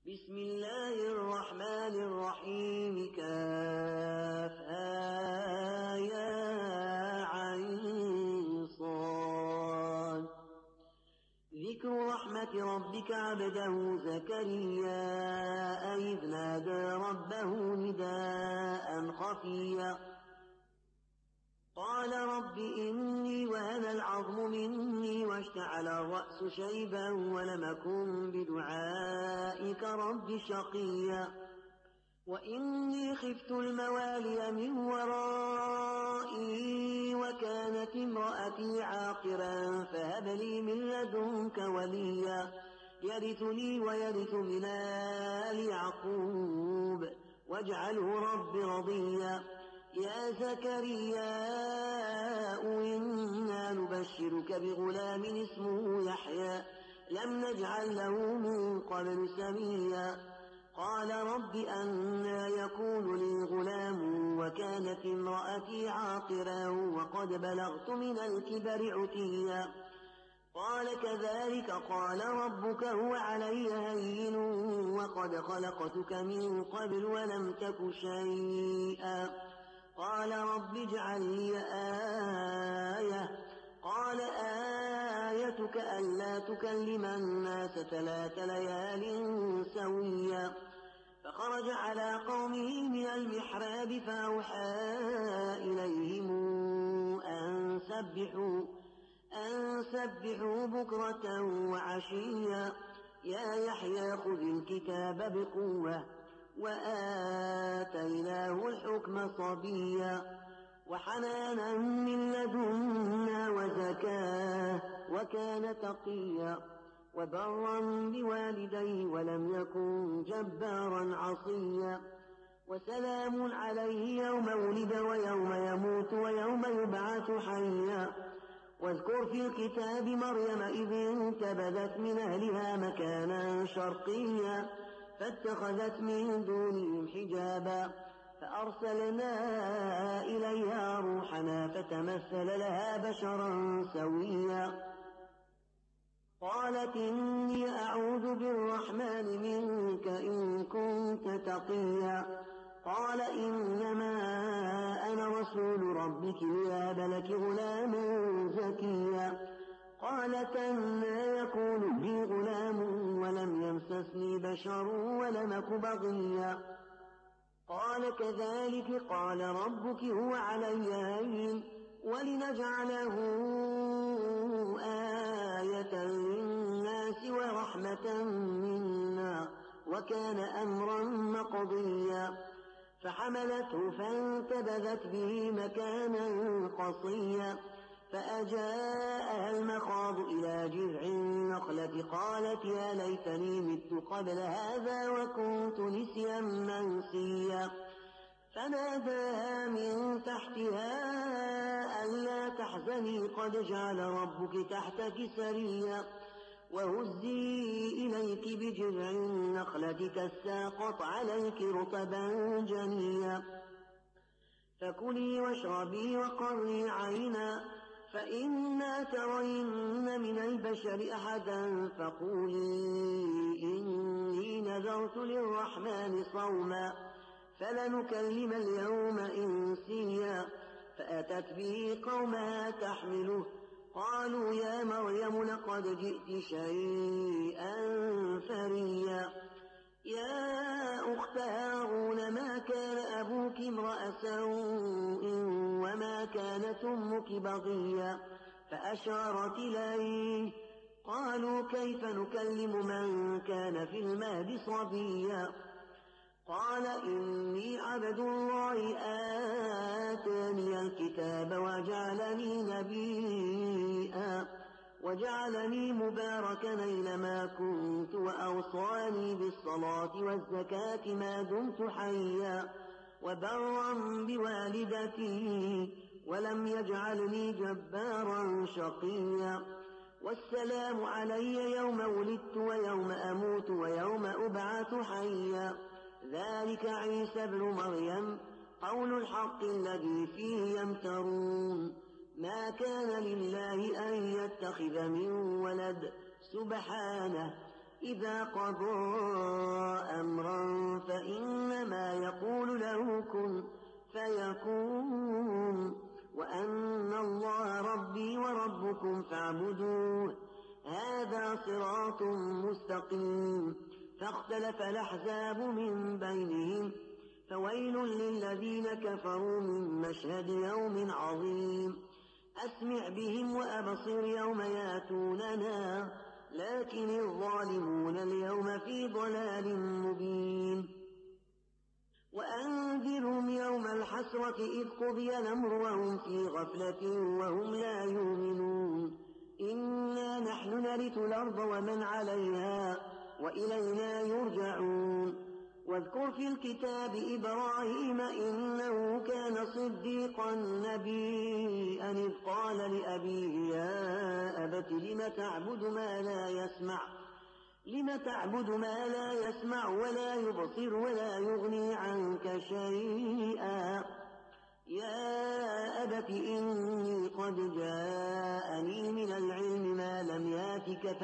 بسم الله الرحمن الرحيم كافها يا عين صاد ذكر رحمة ربك عبده زكريا إذ نادى ربه نداء خفيا قال رب إني وهن العظم مني واشتعل الرأس شيبا ولم أكن بدعائك رب شقيا وإني خفت الموالي من ورائي وكانت امرأتي عاقرا فهب لي من لدنك وليا يرثني ويرث من آل يعقوب واجعله رب رضيا يا زكريا إنا نبشرك بغلام اسمه يحيى لم نجعل له من قبل سميا قال رب أنى يكون لي غلام وكانت امرأتي عاقرا وقد بلغت من الكبر عتيا قال كذلك قال ربك هو علي هين وقد خلقتك من قبل ولم تك شيئا قال رب اجعل لي آية قال آيتك ألا تكلم الناس 3 ليال سويا فخرج على قومه من المحراب فأوحى إليهم أن سبحوا بكرة وعشيا يا يحيى خذ الكتاب بقوة وآتيناه الحكم صبيا وحنانا من لدنا وزكاة وكان تقيا وبرا بوالديه ولم يكن جبارا عصيا وسلام عليه يوم ولد ويوم يموت ويوم يبعث حيا واذكر في الكتاب مريم إذ انتبذت من أهلها مكانا شرقيا فاتخذت من دونهم حجابا فأرسلنا إليها روحنا فتمثل لها بشرا سويا قالت إني أعوذ بالرحمن منك إن كنت تقيا قال إنما أنا رسول ربك ليهب لك غلاما زكيا قالت أنى يكون لي غلام ولم يمسسني بشر ولم أك بغيا قال كذلك قال ربك هو علي هين ولنجعله آية للناس ورحمة منا وكان أمرا مقضيا فحملته فانتبذت به مكانا قصيا فأجاءها المخاض إلى جذع النخلة قالت يا ليتني مت قبل هذا وكنت نسيا منسيا فناداها من تحتها ألا تحزني قد جعل ربك تحتك سريا وهزي إليك بجذع النخلة تساقط عليك رطبا جنيا فكلي واشربي وقري عينا فإما ترين من البشر أحدا فقولي إني نذرت للرحمن صوما فلنكلم اليوم إنسيا فأتت به قومها تحمله قالوا يا مريم لقد جئت شيئا فريا يا أخت هارون ما كان أبوك امرأ سوء وما كانت أمك بغيا فأشارت إليه قالوا كيف نكلم من كان في المهد صبيا قال إني عبد الله آتاني الكتاب وجعلني نبيا وجعلني مباركا أينما كنت وأوصاني بالصلاة والزكاة ما دمت حيا وبرا بوالدتي ولم يجعلني جبارا شقيا والسلام علي يوم ولدت ويوم أموت ويوم أبعث حيا ذلك عيسى ابن مريم قول الحق الذي فيه يمترون ما كان لله أن يتخذ من ولد سبحانه إذا قضى أمرا فإنما يقول له كن فيكون وأن الله ربي وربكم فاعبدوه هذا صراط مستقيم فاختلف الأحزاب من بينهم فويل للذين كفروا من مشهد يوم عظيم أسمع بهم وأبصر يوم ياتوننا لكن الظالمون اليوم في ضلال مبين وأنذرهم يوم الحسرة إذ قضي الأمر وهم في غفلة وهم لا يؤمنون إنا نحن نرث الأرض ومن عليها وإلينا يرجعون واذكر في الكتاب إبراهيم إنه كان صديقا نبيا إذ قال لأبيه يا أبت لم تعبد ما لا يسمع ولا يبصر ولا يغني عنك شيئا يا أبت إني قد جاءني من العلم ما لم ياتك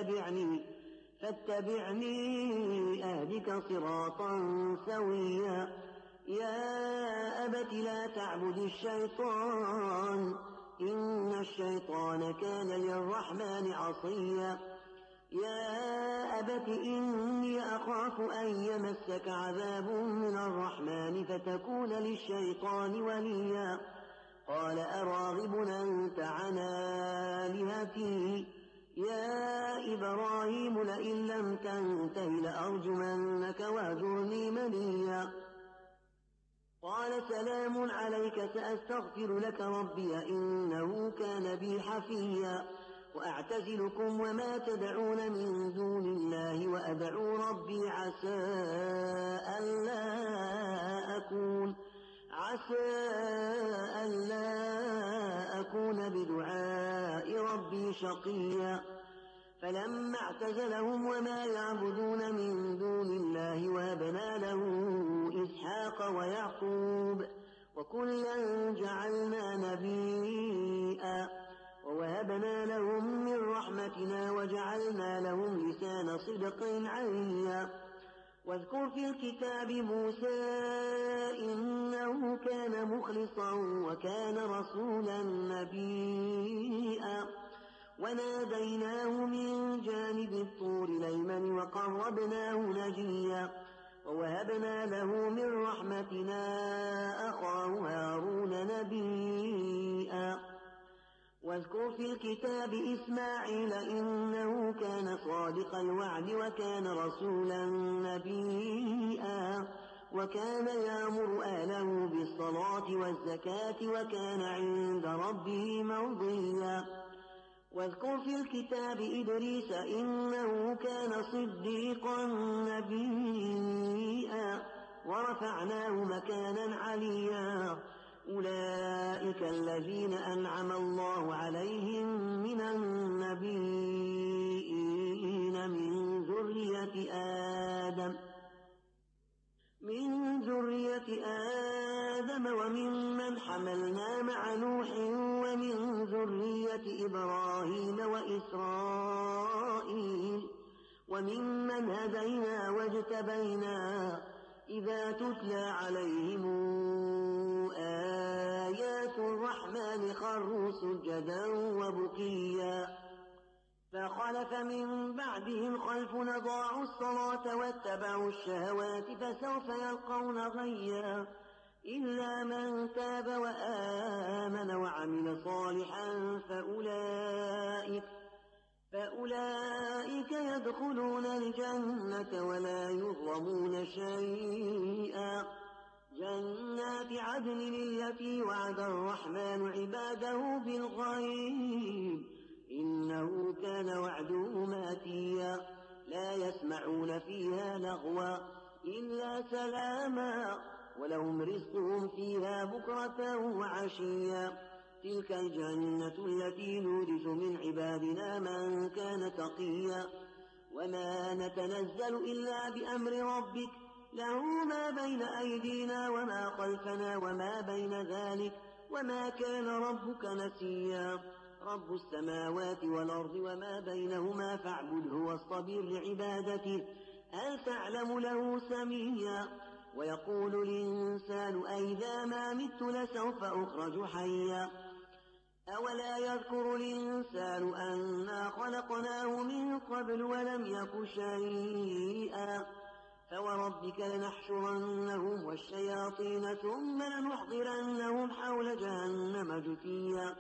فاتبعني أهدك صراطا سويا يا أبت لا تعبد الشيطان إن الشيطان كان للرحمن عصيا يا أبت إني أخاف أن يمسك عذاب من الرحمن فتكون للشيطان وليا قال أراغب أنت عن آلهتي يا إبراهيم لئن لم تنته لأرجمنك واهجرني مليا قال سلام عليك سأستغفر لك ربي إنه كان بي حفيا وأعتزلكم وما تدعون من دون الله وأدعو ربي عسى ألا أكون بدعاء ربي شقيا فلما اعتزلهم وما يعبدون من دون الله وهبنا له إسحاق ويعقوب وكلا جعلنا نبيا ووهبنا لهم من رحمتنا وجعلنا لهم لسان صدق عليا واذكر في الكتاب موسى إنه كان مخلصا وكان رسولا نبيا وناديناه من جانب الطور الأيمن وقربناه نجيا ووهبنا له من رحمتنا أخاه هارون نبيا واذكر في الكتاب إسماعيل إنه كان صادق الوعد وكان رسولا نبيا وكان يأمر أهله بالصلاة والزكاة وكان عند ربه مرضيا واذكر في الكتاب إدريس إنه كان صديقا نبيا ورفعناه مكانا عليا أولئك الذين أنعم الله عليهم من النبيين من ذرية آدم وممن حملنا مع نوح ومن ذرية إبراهيم وإسرائيل وممن هدينا واجتبينا إذا تتلى عليهم آيات الرحمن خروا سجدا وبكيا فخلف من بعدهم خلف أضاعوا الصلاة واتبعوا الشهوات فسوف يلقون غيا إلا من تاب وآمن وعمل صالحا فأولئك يدخلون الجنة ولا يظلمون شيئا جنات عدن التي وعد الرحمن عباده بالغيب إنه كان وعده ماتيا لا يسمعون فيها لغوا إلا سلاما ولهم رزقهم فيها بكرة وعشيا تلك الجنة التي نورث من عبادنا من كان تقيا وما نتنزل إلا بأمر ربك له ما بين أيدينا وما خلفنا وما بين ذلك وما كان ربك نسيا رب السماوات والأرض وما بينهما فاعبده واصطبر لعبادته هل تعلم له سميا ويقول الإنسان أئذا ما مت لسوف أخرج حيا أولا يذكر الإنسان أنا خلقناه من قبل ولم يك شيئا فوربك لنحشرنهم والشياطين ثم لنحضرنهم حول جهنم جثيا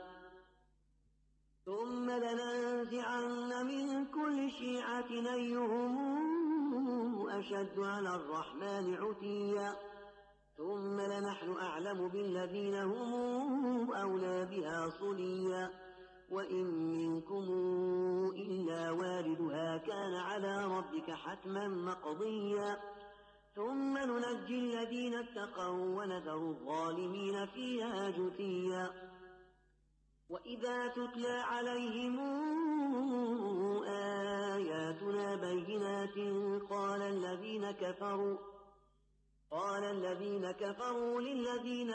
ثم لننزعن من كل شيعة أيهم أشد على الرحمن عتيا ثم لنحن أعلم بالذين هم أولى بها صليا وإن منكم إلا واردها كان على ربك حتما مقضيا ثم ننجي الذين اتقوا ونذر الظالمين فيها جثيا وإذا تتلى عليهم آياتنا بينات قال الذين كفروا للذين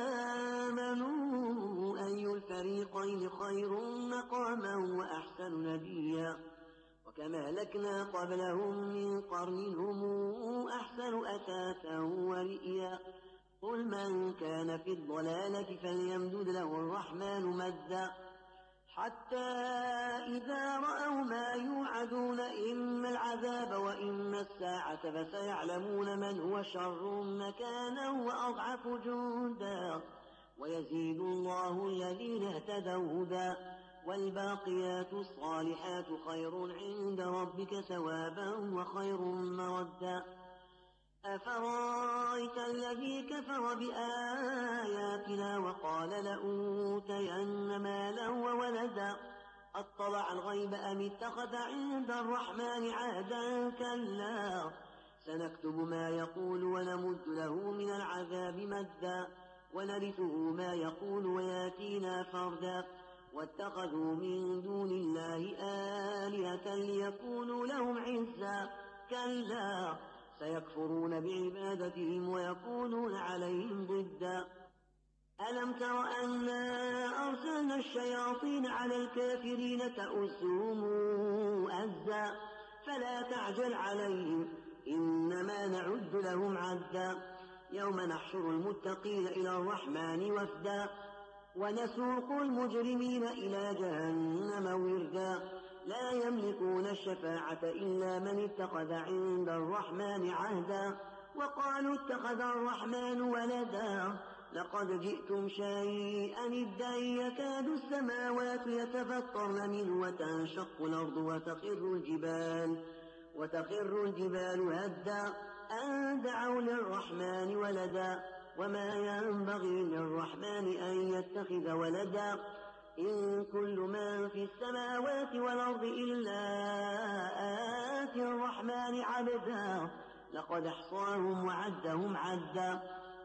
آمنوا أي الفريقين خير مقاما وأحسن نديا وكما أهلكنا قبلهم من قرن هم أحسن أثاثا ورئيا قل من كان في الضلالة فليمدد له الرحمن مدا حتى إذا رأوا ما يوعدون إما العذاب وإما الساعة فسيعلمون من هو شر مكانا وأضعف جندا ويزيد الله الذين اهتدوا هدى والباقيات الصالحات خير عند ربك ثوابا وخير مردا أفرأيت الذي كفر بآياتنا وقال لأوتين مالا وولدا أطلع الغيب أم اتخذ عند الرحمن عهدا كلا سنكتب ما يقول ونمد له من العذاب مدا ونرثه ما يقول وياتينا فردا واتخذوا من دون الله آلهة ليكونوا لهم عزا كلا سيكفرون بعبادتهم ويكونون عليهم ضدا ألم تر أنا أرسلنا الشياطين على الكافرين تؤزهم أزا فلا تعجل عليهم إنما نعد لهم عدا يوم نحشر المتقين إلى الرحمن وفدا ونسوق المجرمين إلى جهنم وردا لا يملكون الشفاعة إلا من اتخذ عند الرحمن عهدا وقالوا اتخذ الرحمن ولدا لقد جئتم شيئا إدا يكاد السماوات يتفطرن منه وتنشق الأرض وتخر الجبال هدا أن دعوا للرحمن ولدا وما ينبغي للرحمن أن يتخذ ولدا إن كل من في السماوات والأرض إلا آتي الرحمن عبدا لقد احصاهم وعدهم عدا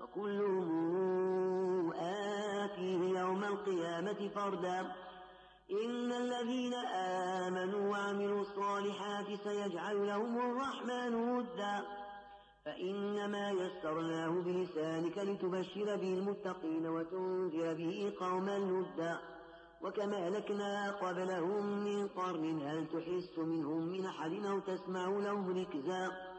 وكلهم آتيه يوم القيامة فردا إن الذين آمنوا وعملوا الصالحات سيجعل لهم الرحمن ودا فإنما يسرناه بلسانك لتبشر به المتقين وتنذر به قوما لدا وكما أهلكنا قبلهم من قرن هل تحس منهم من أحد أو تسمع لهم ركزا